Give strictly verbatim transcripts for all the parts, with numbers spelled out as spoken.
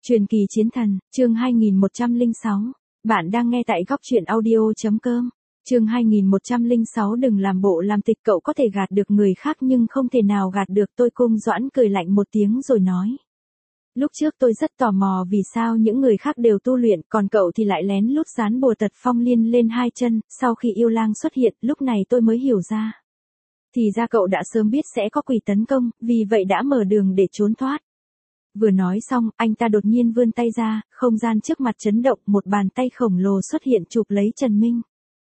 Truyền kỳ chiến thần, chương hai nghìn một trăm lẻ sáu. Bạn đang nghe tại góc truyện audio.com. Chương hai nghìn một trăm lẻ sáu đừng làm bộ làm tịch, cậu có thể gạt được người khác nhưng không thể nào gạt được tôi. Cung Doãn cười lạnh một tiếng rồi nói. Lúc trước tôi rất tò mò vì sao những người khác đều tu luyện, còn cậu thì lại lén lút dán bùa tật phong liên lên hai chân. Sau khi yêu lang xuất hiện, lúc này tôi mới hiểu ra. Thì ra cậu đã sớm biết sẽ có quỷ tấn công, vì vậy đã mở đường để trốn thoát. Vừa nói xong, anh ta đột nhiên vươn tay ra, không gian trước mặt chấn động, một bàn tay khổng lồ xuất hiện chụp lấy Trần Minh.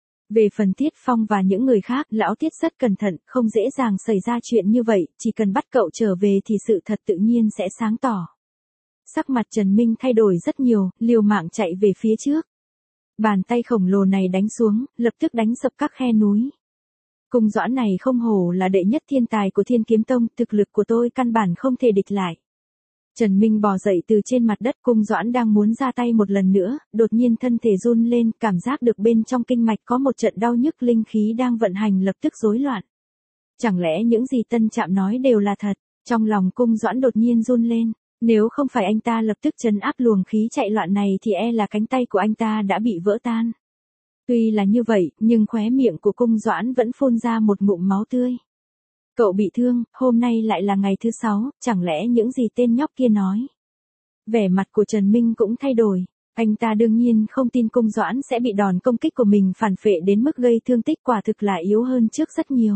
Về phần Tiết Phong và những người khác, lão Tiết rất cẩn thận, không dễ dàng xảy ra chuyện như vậy, chỉ cần bắt cậu trở về thì sự thật tự nhiên sẽ sáng tỏ. Sắc mặt Trần Minh thay đổi rất nhiều, liều mạng chạy về phía trước. Bàn tay khổng lồ này đánh xuống, lập tức đánh sập các khe núi. Cung Doãn này không hổ là đệ nhất thiên tài của Thiên Kiếm Tông, thực lực của tôi căn bản không thể địch lại. Trần Minh bò dậy từ trên mặt đất, Cung Doãn đang muốn ra tay một lần nữa, đột nhiên thân thể run lên, cảm giác được bên trong kinh mạch có một trận đau nhức, linh khí đang vận hành lập tức rối loạn. Chẳng lẽ những gì Tân Trạm nói đều là thật? Trong lòng Cung Doãn đột nhiên run lên, nếu không phải anh ta lập tức trấn áp luồng khí chạy loạn này thì e là cánh tay của anh ta đã bị vỡ tan. Tuy là như vậy, nhưng khóe miệng của Cung Doãn vẫn phun ra một ngụm máu tươi. Cậu bị thương, hôm nay lại là ngày thứ sáu, chẳng lẽ những gì tên nhóc kia nói. Vẻ mặt của Trần Minh cũng thay đổi, anh ta đương nhiên không tin Cung Doãn sẽ bị đòn công kích của mình phản phệ đến mức gây thương tích, quả thực là yếu hơn trước rất nhiều.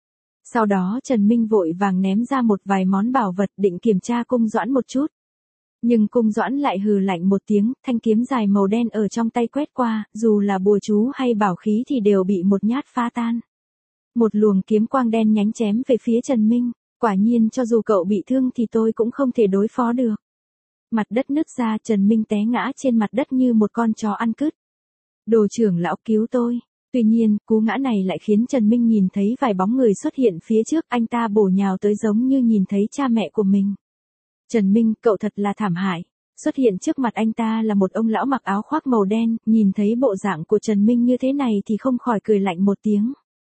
Sau đó Trần Minh vội vàng ném ra một vài món bảo vật định kiểm tra Cung Doãn một chút. Nhưng Cung Doãn lại hừ lạnh một tiếng, thanh kiếm dài màu đen ở trong tay quét qua, dù là bùa chú hay bảo khí thì đều bị một nhát phá tan. Một luồng kiếm quang đen nhánh chém về phía Trần Minh, quả nhiên cho dù cậu bị thương thì tôi cũng không thể đối phó được. Mặt đất nứt ra, Trần Minh té ngã trên mặt đất như một con chó ăn cứt. Đồ trưởng lão cứu tôi. Tuy nhiên, cú ngã này lại khiến Trần Minh nhìn thấy vài bóng người xuất hiện phía trước, anh ta bổ nhào tới giống như nhìn thấy cha mẹ của mình. Trần Minh, cậu thật là thảm hại. Xuất hiện trước mặt anh ta là một ông lão mặc áo khoác màu đen, nhìn thấy bộ dạng của Trần Minh như thế này thì không khỏi cười lạnh một tiếng.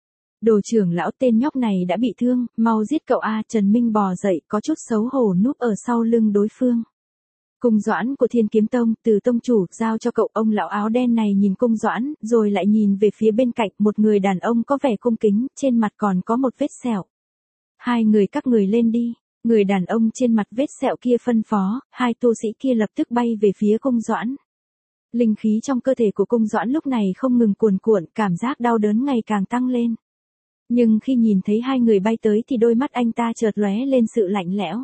Đồ trưởng lão, tên nhóc này đã bị thương, mau giết cậu a. Trần Minh bò dậy, có chút xấu hổ núp ở sau lưng đối phương. Cung Doãn của Thiên Kiếm Tông, từ tông chủ, giao cho cậu. Ông lão áo đen này nhìn Cung Doãn, rồi lại nhìn về phía bên cạnh, một người đàn ông có vẻ cung kính, trên mặt còn có một vết sẹo. Hai người các người lên đi. Người đàn ông trên mặt vết sẹo kia phân phó, hai tu sĩ kia lập tức bay về phía Cung Doãn. Linh khí trong cơ thể của Cung Doãn lúc này không ngừng cuồn cuộn, cảm giác đau đớn ngày càng tăng lên. Nhưng khi nhìn thấy hai người bay tới thì đôi mắt anh ta chợt lóe lên sự lạnh lẽo.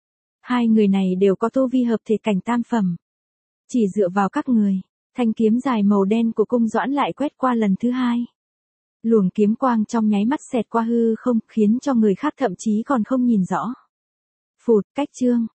Hai người này đều có tu vi hợp thể cảnh tam phẩm. Chỉ dựa vào các người, thanh kiếm dài màu đen của Cung Doãn lại quét qua lần thứ hai. Luồng kiếm quang trong nháy mắt xẹt qua hư không, khiến cho người khác thậm chí còn không nhìn rõ. Phụt, cách chương,